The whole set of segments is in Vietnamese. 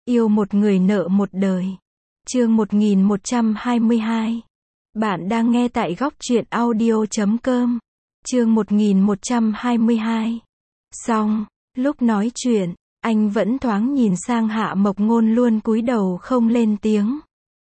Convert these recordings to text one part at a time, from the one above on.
Yêu một người nợ một đời. Chương 1122. Bạn đang nghe tại góc truyện audio.com. Chương 1122. Xong, lúc nói chuyện, anh vẫn thoáng nhìn sang Hạ Mộc Ngôn luôn cúi đầu không lên tiếng.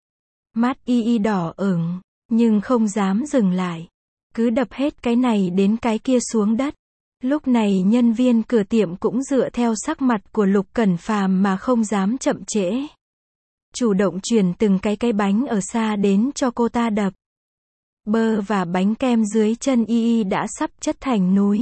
Mắt y đỏ ửng, nhưng không dám dừng lại. Cứ đập hết cái này đến cái kia xuống đất. Lúc này nhân viên cửa tiệm cũng dựa theo sắc mặt của Lục Cẩn Phàm mà không dám chậm trễ. Chủ động chuyển từng cái bánh ở xa đến cho cô ta đập. Bơ và bánh kem dưới chân y đã sắp chất thành núi.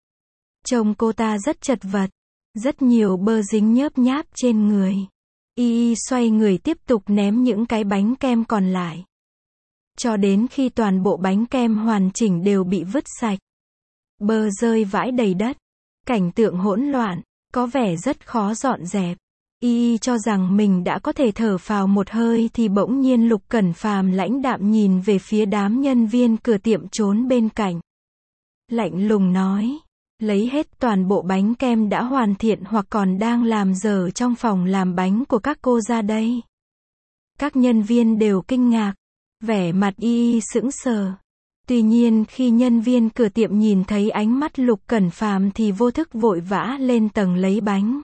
Trông cô ta rất chật vật. Rất nhiều bơ dính nhớp nháp trên người. Y xoay người tiếp tục ném những cái bánh kem còn lại. Cho đến khi toàn bộ bánh kem hoàn chỉnh đều bị vứt sạch. Bơ rơi vãi đầy đất. Cảnh tượng hỗn loạn, có vẻ rất khó dọn dẹp. Y cho rằng mình đã có thể thở phào một hơi thì bỗng nhiên Lục Cẩn Phàm lãnh đạm nhìn về phía đám nhân viên cửa tiệm trốn bên cạnh. Lạnh lùng nói, lấy hết toàn bộ bánh kem đã hoàn thiện hoặc còn đang làm dở trong phòng làm bánh của các cô ra đây. Các nhân viên đều kinh ngạc, vẻ mặt y sững sờ. Tuy nhiên khi nhân viên cửa tiệm nhìn thấy ánh mắt Lục Cẩn Phàm thì vô thức vội vã lên tầng lấy bánh.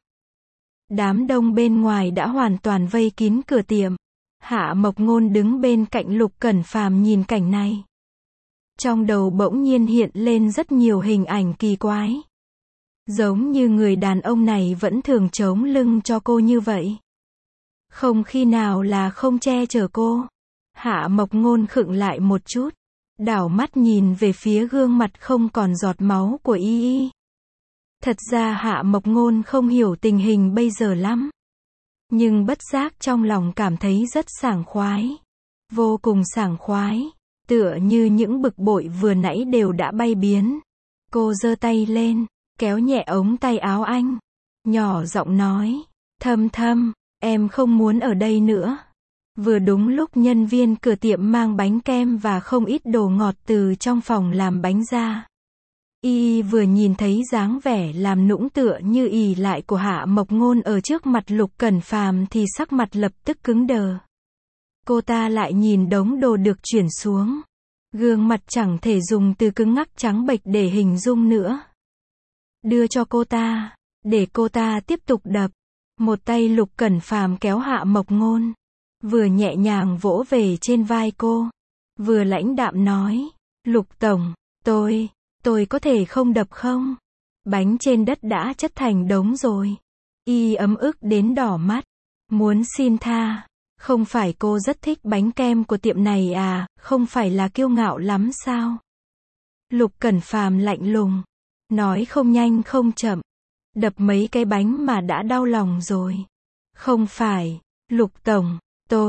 Đám đông bên ngoài đã hoàn toàn vây kín cửa tiệm. Hạ Mộc Ngôn đứng bên cạnh Lục Cẩn Phàm nhìn cảnh này. Trong đầu bỗng nhiên hiện lên rất nhiều hình ảnh kỳ quái. Giống như người đàn ông này vẫn thường chống lưng cho cô như vậy. Không khi nào là không che chở cô. Hạ Mộc Ngôn khựng lại một chút. Đảo mắt nhìn về phía gương mặt không còn giọt máu của y. Thật ra Hạ Mộc Ngôn không hiểu tình hình bây giờ lắm. Nhưng bất giác trong lòng cảm thấy rất sảng khoái. Vô cùng sảng khoái. Tựa như những bực bội vừa nãy đều đã bay biến. Cô giơ tay lên, kéo nhẹ ống tay áo anh. Nhỏ giọng nói, Thâm Thâm, em không muốn ở đây nữa. Vừa đúng lúc nhân viên cửa tiệm mang bánh kem và không ít đồ ngọt từ trong phòng làm bánh ra. Y vừa nhìn thấy dáng vẻ làm nũng tựa như ỷ lại của Hạ Mộc Ngôn ở trước mặt Lục Cẩn Phàm thì sắc mặt lập tức cứng đờ. Cô ta lại nhìn đống đồ được chuyển xuống. Gương mặt chẳng thể dùng từ cứng ngắc trắng bệch để hình dung nữa. Đưa cho cô ta, để cô ta tiếp tục đập. Một tay Lục Cẩn Phàm kéo Hạ Mộc Ngôn. Vừa nhẹ nhàng vỗ về trên vai cô. Vừa lãnh đạm nói, Lục Tổng, tôi có thể không đập không? Bánh trên đất đã chất thành đống rồi. Y ấm ức đến đỏ mắt. Muốn xin tha. Không phải cô rất thích bánh kem của tiệm này à, không phải là kiêu ngạo lắm sao? Lục Cẩn Phàm lạnh lùng. Nói không nhanh không chậm. Đập mấy cái bánh mà đã đau lòng rồi. Không phải, Lục Tổng,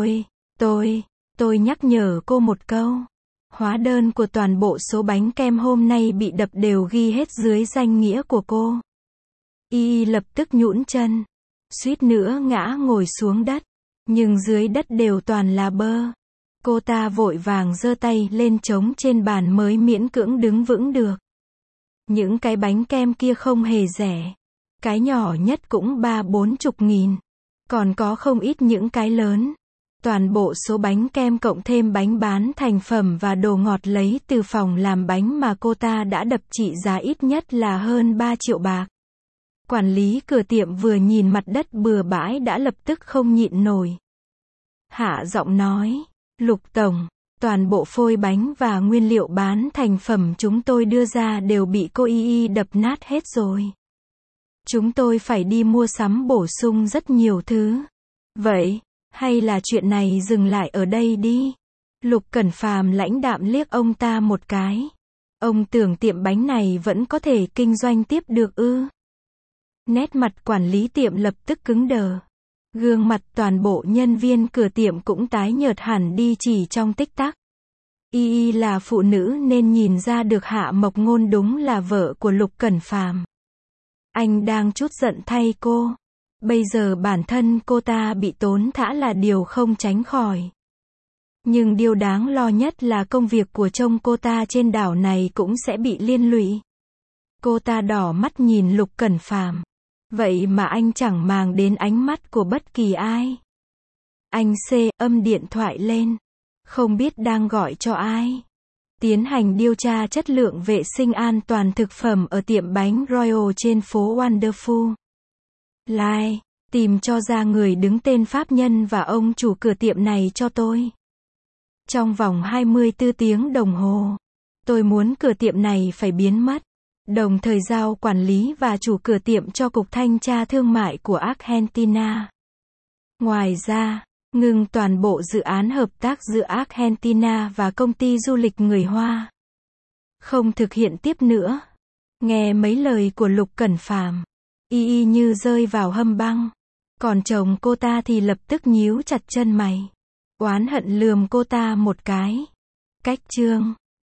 tôi nhắc nhở cô một câu. Hóa đơn của toàn bộ số bánh kem hôm nay bị đập đều ghi hết dưới danh nghĩa của cô. Y lập tức nhũn chân. Suýt nữa ngã ngồi xuống đất. Nhưng dưới đất đều toàn là bơ. Cô ta vội vàng giơ tay lên trống trên bàn mới miễn cưỡng đứng vững được. Những cái bánh kem kia không hề rẻ. Cái nhỏ nhất cũng 30-40 nghìn. Còn có không ít những cái lớn. Toàn bộ số bánh kem cộng thêm bánh bán thành phẩm và đồ ngọt lấy từ phòng làm bánh mà cô ta đã đập trị giá ít nhất là hơn 3 triệu bạc. Quản lý cửa tiệm vừa nhìn mặt đất bừa bãi đã lập tức không nhịn nổi. Hạ giọng nói, Lục Tổng, toàn bộ phôi bánh và nguyên liệu bán thành phẩm chúng tôi đưa ra đều bị cô y đập nát hết rồi. Chúng tôi phải đi mua sắm bổ sung rất nhiều thứ. Vậy, hay là chuyện này dừng lại ở đây đi? Lục Cẩn Phàm lãnh đạm liếc ông ta một cái. Ông tưởng tiệm bánh này vẫn có thể kinh doanh tiếp được ư? Nét mặt quản lý tiệm lập tức cứng đờ. Gương mặt toàn bộ nhân viên cửa tiệm cũng tái nhợt hẳn đi chỉ trong tích tắc. Y là phụ nữ nên nhìn ra được Hạ Mộc Ngôn đúng là vợ của Lục Cẩn Phàm. Anh đang trút giận thay cô. Bây giờ bản thân cô ta bị tốn thã là điều không tránh khỏi. Nhưng điều đáng lo nhất là công việc của chồng cô ta trên đảo này cũng sẽ bị liên lụy. Cô ta đỏ mắt nhìn Lục Cẩn Phàm. Vậy mà anh chẳng màng đến ánh mắt của bất kỳ ai. Anh C, âm điện thoại lên. Không biết đang gọi cho ai. Tiến hành điều tra chất lượng vệ sinh an toàn thực phẩm ở tiệm bánh Royal trên phố Wonderful. Like, tìm cho ra người đứng tên pháp nhân và ông chủ cửa tiệm này cho tôi. Trong vòng 24 tiếng đồng hồ. Tôi muốn cửa tiệm này phải biến mất. Đồng thời giao quản lý và chủ cửa tiệm cho Cục Thanh tra Thương mại của Argentina. Ngoài ra, ngừng toàn bộ dự án hợp tác giữa Argentina và công ty du lịch người Hoa. Không thực hiện tiếp nữa. Nghe mấy lời của Lục Cẩn Phàm, y như rơi vào hầm băng. Còn chồng cô ta thì lập tức nhíu chặt chân mày. Oán hận lườm cô ta một cái. Cách chương